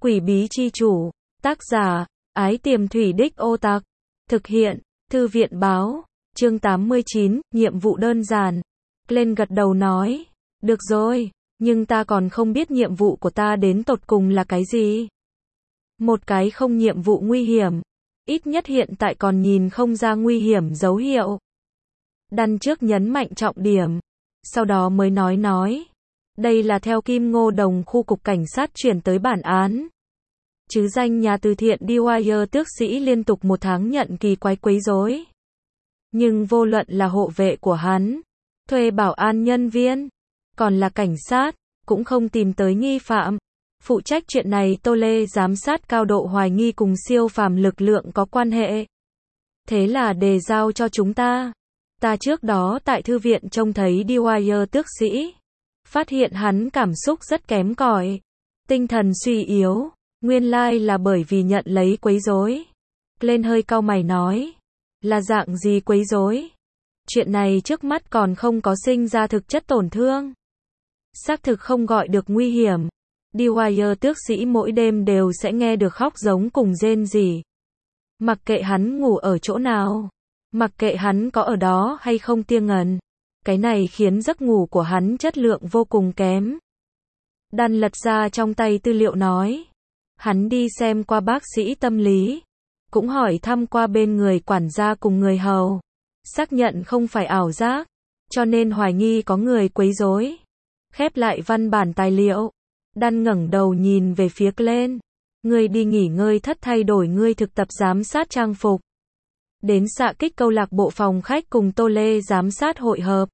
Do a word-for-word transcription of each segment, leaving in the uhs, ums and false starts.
Quỷ bí chi chủ. Tác giả, Ái Tiềm Thủy Đích Ô Tặc. Thực hiện, Thư viện báo. Chương tám mươi chín, nhiệm vụ đơn giản. Glenn gật đầu nói. Được rồi, nhưng ta còn không biết nhiệm vụ của ta đến tột cùng là cái gì. Một cái không nhiệm vụ nguy hiểm. Ít nhất hiện tại còn nhìn không ra nguy hiểm dấu hiệu. Đan trước nhấn mạnh trọng điểm. Sau đó mới nói nói. Đây là theo Kim Ngô Đồng khu cục cảnh sát chuyển tới bản án. Chứ danh nhà từ thiện Dwyer tước sĩ liên tục một tháng nhận kỳ quái quấy rối. Nhưng vô luận là hộ vệ của hắn, thuê bảo an nhân viên, còn là cảnh sát, cũng không tìm tới nghi phạm. Phụ trách chuyện này Tô Lê giám sát cao độ hoài nghi cùng siêu phàm lực lượng có quan hệ. Thế là đề giao cho chúng ta. Ta trước đó tại thư viện trông thấy Dwyer tước sĩ. Phát hiện hắn cảm xúc rất kém cỏi. Tinh thần suy yếu. Nguyên lai là bởi vì nhận lấy quấy rối. Lên hơi cau mày nói. Là dạng gì quấy rối? Chuyện này trước mắt còn không có sinh ra thực chất tổn thương. Xác thực không gọi được nguy hiểm. Dwyer tước sĩ mỗi đêm đều sẽ nghe được khóc giống cùng rên rỉ. Mặc kệ hắn ngủ ở chỗ nào. Mặc kệ hắn có ở đó hay không tia ngần. Cái này khiến giấc ngủ của hắn chất lượng vô cùng kém. Đan lật ra trong tay tư liệu nói. Hắn đi xem qua bác sĩ tâm lý. Cũng hỏi thăm qua bên người quản gia cùng người hầu. Xác nhận không phải ảo giác. Cho nên hoài nghi có người quấy rối. Khép lại văn bản tài liệu. Đan ngẩng đầu nhìn về phía Glenn. Ngươi đi nghỉ ngơi thất thay đổi ngươi thực tập giám sát trang phục. Đến xạ kích câu lạc bộ phòng khách cùng Tô Lê giám sát hội hợp.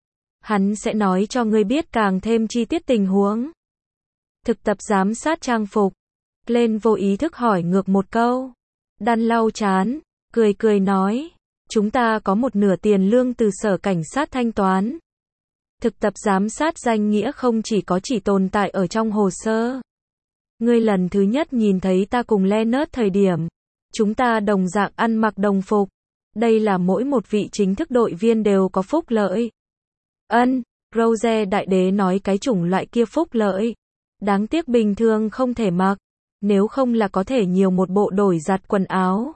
Hắn sẽ nói cho ngươi biết càng thêm chi tiết tình huống. Thực tập giám sát trang phục. Glenn vô ý thức hỏi ngược một câu. Đan lau chán, cười cười nói. Chúng ta có một nửa tiền lương từ sở cảnh sát thanh toán. Thực tập giám sát danh nghĩa không chỉ có chỉ tồn tại ở trong hồ sơ. Ngươi lần thứ nhất nhìn thấy ta cùng Leonard thời điểm. Chúng ta đồng dạng ăn mặc đồng phục. Đây là mỗi một vị chính thức đội viên đều có phúc lợi. Ân, Rose đại đế nói cái chủng loại kia phúc lợi. Đáng tiếc bình thường không thể mặc. Nếu không là có thể nhiều một bộ đổi giặt quần áo.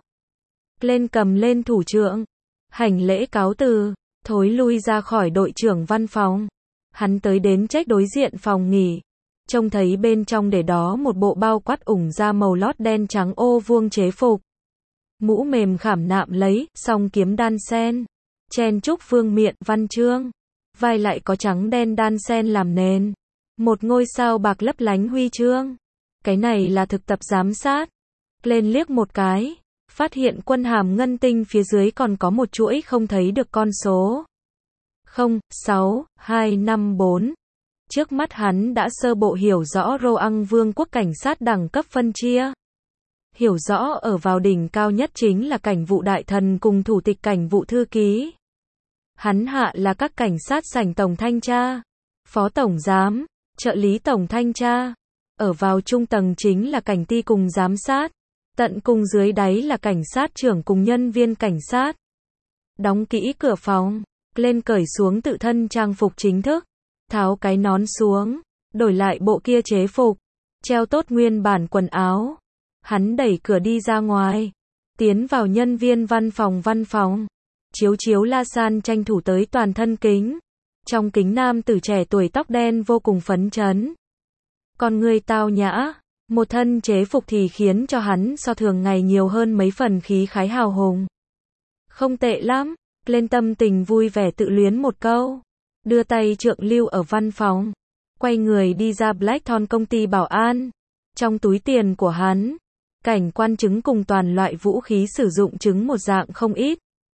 Lên cầm lên thủ trưởng. Hành lễ cáo từ. Thối lui ra khỏi đội trưởng văn phòng. Hắn tới đến check đối diện phòng nghỉ. Trông thấy bên trong để đó một bộ bao quát ủng da màu lót đen trắng ô vuông chế phục. Mũ mềm khảm nạm lấy, song kiếm đan sen. Chen trúc vương miện văn chương. Vai lại có trắng đen đan sen làm nền. Một ngôi sao bạc lấp lánh huy chương. Cái này là thực tập giám sát. Lên liếc một cái. Phát hiện quân hàm ngân tinh phía dưới còn có một chuỗi không thấy được con số. không, sáu, hai, năm, bốn. Trước mắt hắn đã sơ bộ hiểu rõ Roang Vương quốc cảnh sát đẳng cấp phân chia. Hiểu rõ ở vào đỉnh cao nhất chính là cảnh vụ đại thần cùng thủ tịch cảnh vụ thư ký. Hắn hạ là các cảnh sát sảnh tổng thanh tra, phó tổng giám, trợ lý tổng thanh tra. Ở vào trung tầng chính là cảnh ty cùng giám sát. Tận cùng dưới đáy là cảnh sát trưởng cùng nhân viên cảnh sát. Đóng kỹ cửa phòng. Lên cởi xuống tự thân trang phục chính thức. Tháo cái nón xuống. Đổi lại bộ kia chế phục. Treo tốt nguyên bản quần áo. Hắn đẩy cửa đi ra ngoài. Tiến vào nhân viên văn phòng văn phòng. Chiếu chiếu la san tranh thủ tới toàn thân kính. Trong kính nam tử trẻ tuổi tóc đen vô cùng phấn chấn. Con người tao nhã. Một thân chế phục thì khiến cho hắn so thường ngày nhiều hơn mấy phần khí khái hào hùng. Không tệ lắm. Lên tâm tình vui vẻ tự luyến một câu. Đưa tay trượng lưu ở văn phòng. Quay người đi ra Blackthorn công ty bảo an. Trong túi tiền của hắn. Cảnh quan chứng cùng toàn loại vũ khí sử dụng chứng một dạng không ít.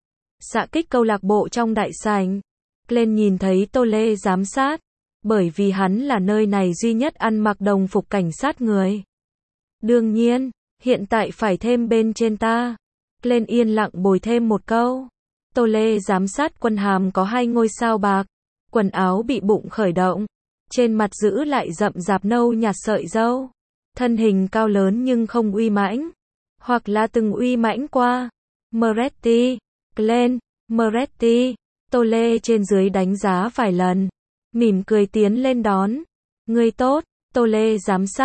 Xạ kích câu lạc bộ trong đại sảnh. Lên nhìn thấy Tô Lê giám sát. Bởi vì hắn là nơi này duy nhất ăn mặc đồng phục cảnh sát người. Đương nhiên, hiện tại phải thêm bên trên ta. Lên yên lặng bồi thêm một câu. Tô Lê giám sát quân hàm có hai ngôi sao bạc. Quần áo bị bụng khởi động. Trên mặt giữ lại rậm rạp nâu nhạt sợi râu. Thân hình cao lớn nhưng không uy mãnh. Hoặc là từng uy mãnh qua. Moretti, Glenn, Moretti. Tô Lê trên dưới đánh giá vài lần. Mỉm cười tiến lên đón. Ngươi tốt, Tô Lê giám sát.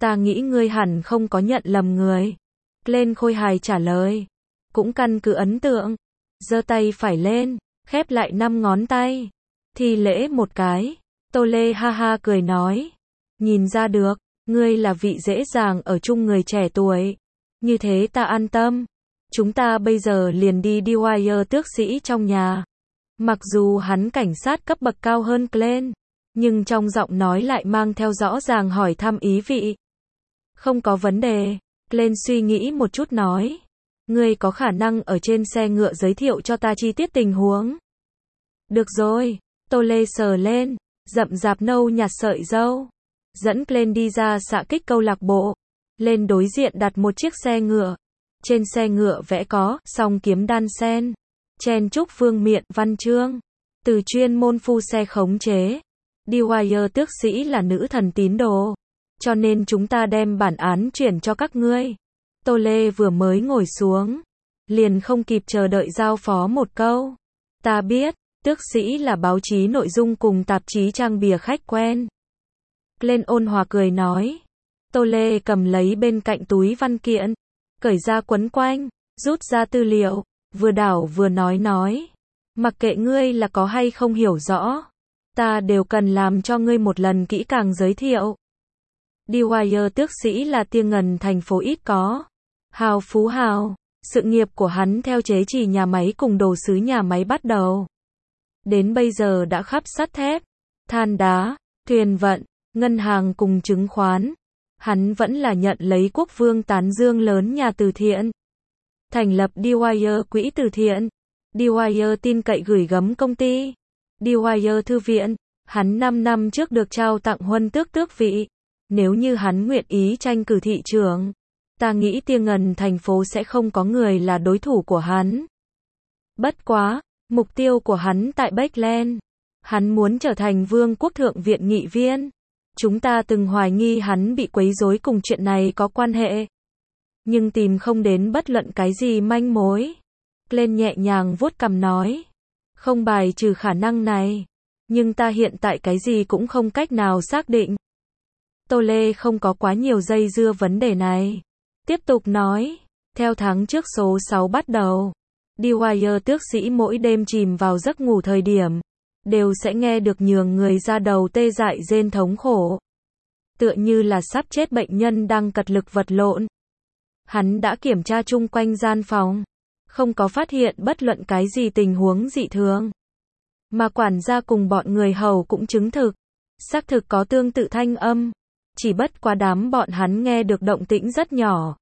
Ta nghĩ ngươi hẳn không có nhận lầm người. Glenn khôi hài trả lời. Cũng căn cứ ấn tượng. Giơ tay phải lên, khép lại năm ngón tay. Thi lễ một cái. Tô Lê ha ha cười nói. Nhìn ra được, ngươi là vị dễ dàng ở chung người trẻ tuổi. Như thế ta an tâm. Chúng ta bây giờ liền đi Dwyer tước sĩ trong nhà. Mặc dù hắn cảnh sát cấp bậc cao hơn Glenn, nhưng trong giọng nói lại mang theo rõ ràng hỏi thăm ý vị. Không có vấn đề. Glenn suy nghĩ một chút nói. Ngươi có khả năng ở trên xe ngựa giới thiệu cho ta chi tiết tình huống. Được rồi. Tô Lê sờ lên, rậm rạp nâu nhạt sợi râu. Dẫn Glenn đi ra xạ kích câu lạc bộ. Lên đối diện đặt một chiếc xe ngựa. Trên xe ngựa vẽ có song kiếm đan sen, chen trúc vương miện văn chương. Từ chuyên môn phu xe khống chế. Dwyer tước sĩ là nữ thần tín đồ. Cho nên chúng ta đem bản án chuyển cho các ngươi. Tô Lê vừa mới ngồi xuống, liền không kịp chờ đợi giao phó một câu. Ta biết, tước sĩ là báo chí nội dung cùng tạp chí trang bìa khách quen. Glenn ôn hòa cười nói. Tô Lê cầm lấy bên cạnh túi văn kiện, cởi ra quấn quanh, rút ra tư liệu, vừa đảo vừa nói nói. Mặc kệ ngươi là có hay không hiểu rõ, ta đều cần làm cho ngươi một lần kỹ càng giới thiệu. Dwyer tước sĩ là tia ngần thành phố ít có. Hào phú hào, sự nghiệp của hắn theo chế chỉ nhà máy cùng đồ sứ nhà máy bắt đầu. Đến bây giờ đã khắp sắt thép, than đá, thuyền vận, ngân hàng cùng chứng khoán. Hắn vẫn là nhận lấy quốc vương tán dương lớn nhà từ thiện. Thành lập Dwyer quỹ từ thiện. Dwyer tin cậy gửi gắm công ty. Dwyer thư viện. Hắn năm năm trước được trao tặng huân tước tước vị. Nếu như hắn nguyện ý tranh cử thị trưởng, ta nghĩ tia ngần thành phố sẽ không có người là đối thủ của hắn. Bất quá, mục tiêu của hắn tại Bakeland. Hắn muốn trở thành vương quốc thượng viện nghị viên. Chúng ta từng hoài nghi hắn bị quấy rối cùng chuyện này có quan hệ. Nhưng tìm không đến bất luận cái gì manh mối. Glenn nhẹ nhàng vuốt cằm nói. Không bài trừ khả năng này. Nhưng ta hiện tại cái gì cũng không cách nào xác định. Tô Lê không có quá nhiều dây dưa vấn đề này. Tiếp tục nói. Theo tháng trước số sáu bắt đầu, Dwyer tước sĩ mỗi đêm chìm vào giấc ngủ thời điểm, đều sẽ nghe được nhường người ra đầu tê dại rên thống khổ. Tựa như là sắp chết bệnh nhân đang cật lực vật lộn. Hắn đã kiểm tra chung quanh gian phòng, không có phát hiện bất luận cái gì tình huống dị thường. Mà quản gia cùng bọn người hầu cũng chứng thực, xác thực có tương tự thanh âm. Chỉ bất quá đám bọn hắn nghe được động tĩnh rất nhỏ.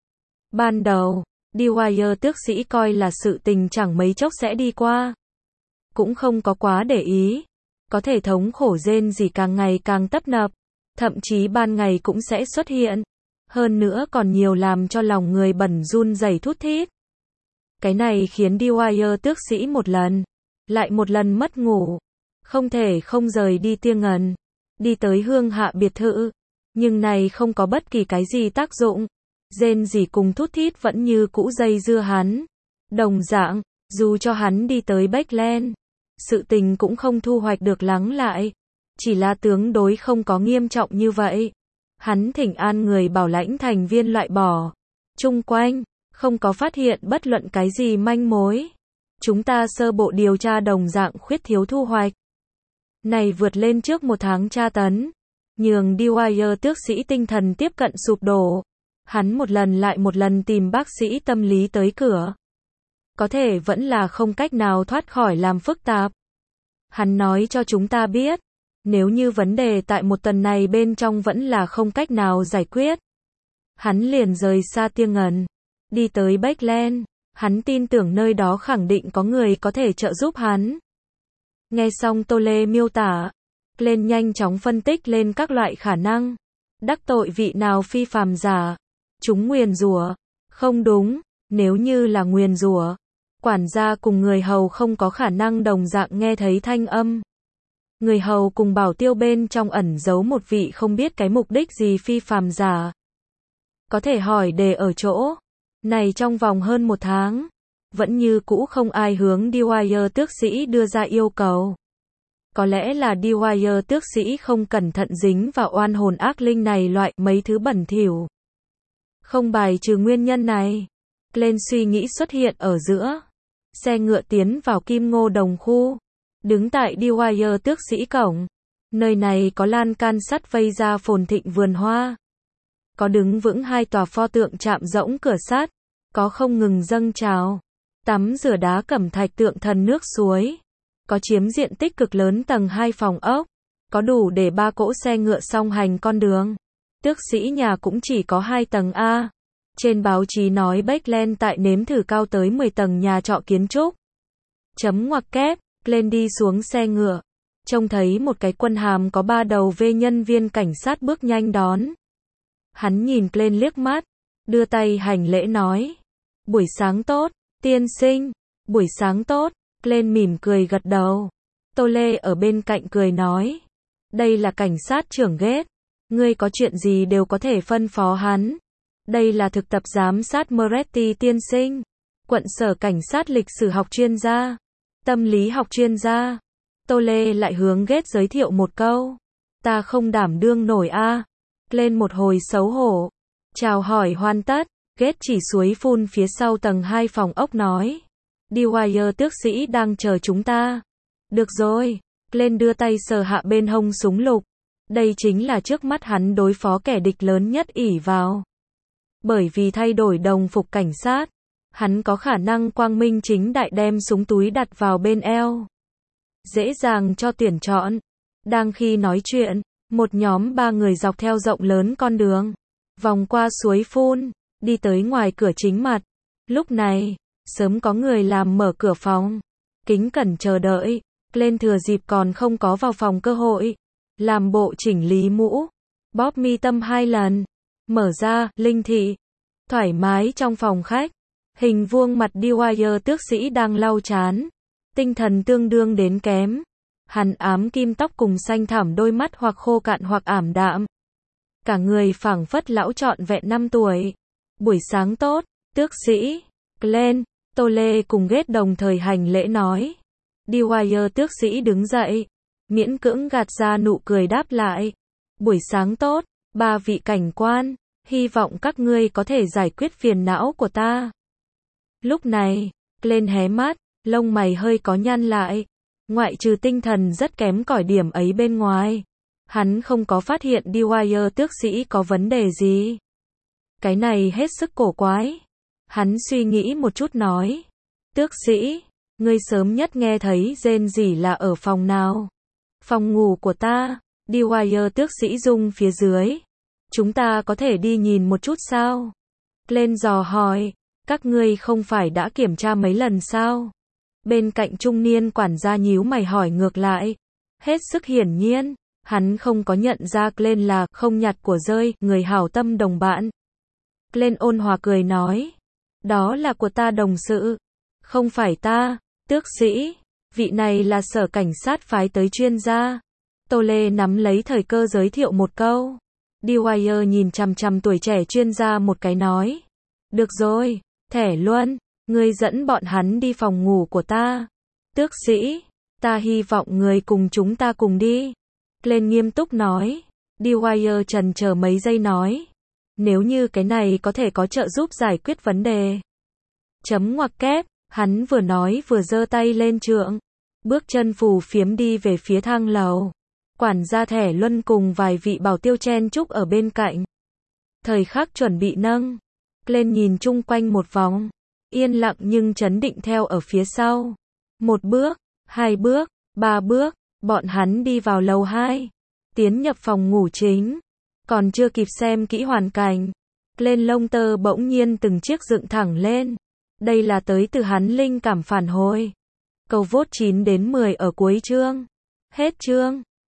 Ban đầu, Dwyer tước sĩ coi là sự tình chẳng mấy chốc sẽ đi qua. Cũng không có quá để ý. Có thể thống khổ rên gì càng ngày càng tấp nập. Thậm chí ban ngày cũng sẽ xuất hiện. Hơn nữa còn nhiều làm cho lòng người bẩn run rẩy thút thít. Cái này khiến Dwyer tước sĩ một lần, lại một lần mất ngủ. Không thể không rời đi tia ngần. Đi tới hương hạ biệt thự. Nhưng này không có bất kỳ cái gì tác dụng. Rên rỉ cùng thút thít vẫn như cũ dây dưa hắn. Đồng dạng, dù cho hắn đi tới Bakeland, sự tình cũng không thu hoạch được lắng lại. Chỉ là tướng đối không có nghiêm trọng như vậy. Hắn thỉnh an người bảo lãnh thành viên loại bỏ. Chung quanh, không có phát hiện bất luận cái gì manh mối. Chúng ta sơ bộ điều tra đồng dạng khuyết thiếu thu hoạch. Này vượt lên trước một tháng tra tấn. Nhường Dwyer tước sĩ tinh thần tiếp cận sụp đổ. Hắn một lần lại một lần tìm bác sĩ tâm lý tới cửa. Có thể vẫn là không cách nào thoát khỏi làm phức tạp. Hắn nói cho chúng ta biết, nếu như vấn đề tại một tuần này bên trong vẫn là không cách nào giải quyết, hắn liền rời xa tia ngần, đi tới Bakeland. Hắn tin tưởng nơi đó khẳng định có người có thể trợ giúp hắn. Nghe xong Tô Lê miêu tả, Glenn nhanh chóng phân tích lên các loại khả năng. Đắc tội vị nào phi phàm giả? Chúng nguyền rủa? Không đúng, nếu như là nguyền rủa, quản gia cùng người hầu không có khả năng đồng dạng nghe thấy thanh âm. Người hầu cùng bảo tiêu bên trong ẩn giấu một vị không biết cái mục đích gì phi phàm giả. Có thể hỏi đề ở chỗ này trong vòng hơn một tháng, vẫn như cũ không ai hướng Dwyer tước sĩ đưa ra yêu cầu. Có lẽ là Dwyer tước sĩ không cẩn thận dính vào oan hồn ác linh này loại mấy thứ bẩn thỉu. Không bài trừ nguyên nhân này. Glenn suy nghĩ xuất hiện ở giữa. Xe ngựa tiến vào Kim Ngô Đồng khu. Đứng tại Dwyer tước sĩ cổng. Nơi này có lan can sắt vây ra phồn thịnh vườn hoa. Có đứng vững hai tòa pho tượng chạm rỗng cửa sắt. Có không ngừng dâng trào. Tắm rửa đá cẩm thạch tượng thần nước suối. Có chiếm diện tích cực lớn tầng hai phòng ốc. Có đủ để ba cỗ xe ngựa song hành con đường. Tước sĩ nhà cũng chỉ có hai tầng A. Trên báo chí nói Beckland tại nếm thử cao tới mười tầng nhà trọ kiến trúc. Chấm ngoặc kép, Glenn đi xuống xe ngựa. Trông thấy một cái quân hàm có ba đầu V nhân viên cảnh sát bước nhanh đón. Hắn nhìn Glenn liếc mắt, đưa tay hành lễ nói. Buổi sáng tốt, tiên sinh. Buổi sáng tốt, Glenn mỉm cười gật đầu. Tô Lê ở bên cạnh cười nói. Đây là cảnh sát trưởng Gates. Ngươi có chuyện gì đều có thể phân phó hắn. Đây là thực tập giám sát Moretti tiên sinh. Quận sở cảnh sát lịch sử học chuyên gia. Tâm lý học chuyên gia. Tô Lê lại hướng Gates giới thiệu một câu. Ta không đảm đương nổi a. À. Lên một hồi xấu hổ. Chào hỏi hoàn tất. Gates chỉ suối phun phía sau tầng hai phòng ốc nói. Dwyer tước sĩ đang chờ chúng ta. Được rồi. Glenn đưa tay sờ hạ bên hông súng lục. Đây chính là trước mắt hắn đối phó kẻ địch lớn nhất ỷ vào. Bởi vì thay đổi đồng phục cảnh sát, hắn có khả năng quang minh chính đại đem súng túi đặt vào bên eo. Dễ dàng cho tuyển chọn. Đang khi nói chuyện, một nhóm ba người dọc theo rộng lớn con đường, vòng qua suối phun, đi tới ngoài cửa chính mặt. Lúc này, sớm có người làm mở cửa phòng. Kính cẩn chờ đợi, Glenn thừa dịp còn không có vào phòng cơ hội. Làm bộ chỉnh lý mũ, bóp mi tâm hai lần. Mở ra, linh thị. Thoải mái trong phòng khách. Hình vuông mặt Dwyer tước sĩ đang lau chán. Tinh thần tương đương đến kém. Hắn ám kim tóc cùng xanh thẳm đôi mắt hoặc khô cạn hoặc ảm đạm. Cả người phảng phất lão trọn vẹn năm tuổi. Buổi sáng tốt, tước sĩ. Glenn, Tô Lê cùng Gates đồng thời hành lễ nói. Dwyer tước sĩ đứng dậy. Miễn cưỡng gạt ra nụ cười đáp lại. Buổi sáng tốt, ba vị cảnh quan. Hy vọng các ngươi có thể giải quyết phiền não của ta. Lúc này, Glenn hé mắt, lông mày hơi có nhăn lại. Ngoại trừ tinh thần rất kém cỏi điểm ấy bên ngoài, hắn không có phát hiện Dwyer tước sĩ có vấn đề gì. Cái này hết sức cổ quái. Hắn suy nghĩ một chút nói. Tước sĩ, ngươi sớm nhất nghe thấy rên rỉ là ở phòng nào? Phòng ngủ của ta. Dwyer tước sĩ rung phía dưới. Chúng ta có thể đi nhìn một chút sao? Glenn dò hỏi. Các ngươi không phải đã kiểm tra mấy lần sao? Bên cạnh trung niên quản gia nhíu mày hỏi ngược lại. Hết sức hiển nhiên, hắn không có nhận ra Glenn là không nhặt của rơi, người hảo tâm đồng bạn. Glenn ôn hòa cười nói. Đó là của ta đồng sự. Không phải ta, tước sĩ. Vị này là sở cảnh sát phái tới chuyên gia. Tô Lê nắm lấy thời cơ giới thiệu một câu. Dwyer nhìn chằm chằm tuổi trẻ chuyên gia một cái nói. Được rồi, thẻ luân, ngươi dẫn bọn hắn đi phòng ngủ của ta. Tước sĩ, ta hy vọng ngươi cùng chúng ta cùng đi. Glenn nghiêm túc nói. Dwyer chần chờ mấy giây nói. Nếu như cái này có thể có trợ giúp giải quyết vấn đề. Chấm ngoặc kép, hắn vừa nói vừa giơ tay lên trượng. Bước chân phù phiếm đi về phía thang lầu. Quản gia thẻ luân cùng vài vị bảo tiêu chen chúc ở bên cạnh. Thời khắc chuẩn bị nâng. Glenn nhìn chung quanh một vòng. Yên lặng nhưng chấn định theo ở phía sau. Một bước, hai bước, ba bước, bọn hắn đi vào lầu hai. Tiến nhập phòng ngủ chính. Còn chưa kịp xem kỹ hoàn cảnh. Glenn lông tơ bỗng nhiên từng chiếc dựng thẳng lên. Đây là tới từ hắn linh cảm phản hồi. Cầu vote chín đến mười ở cuối chương. Hết chương.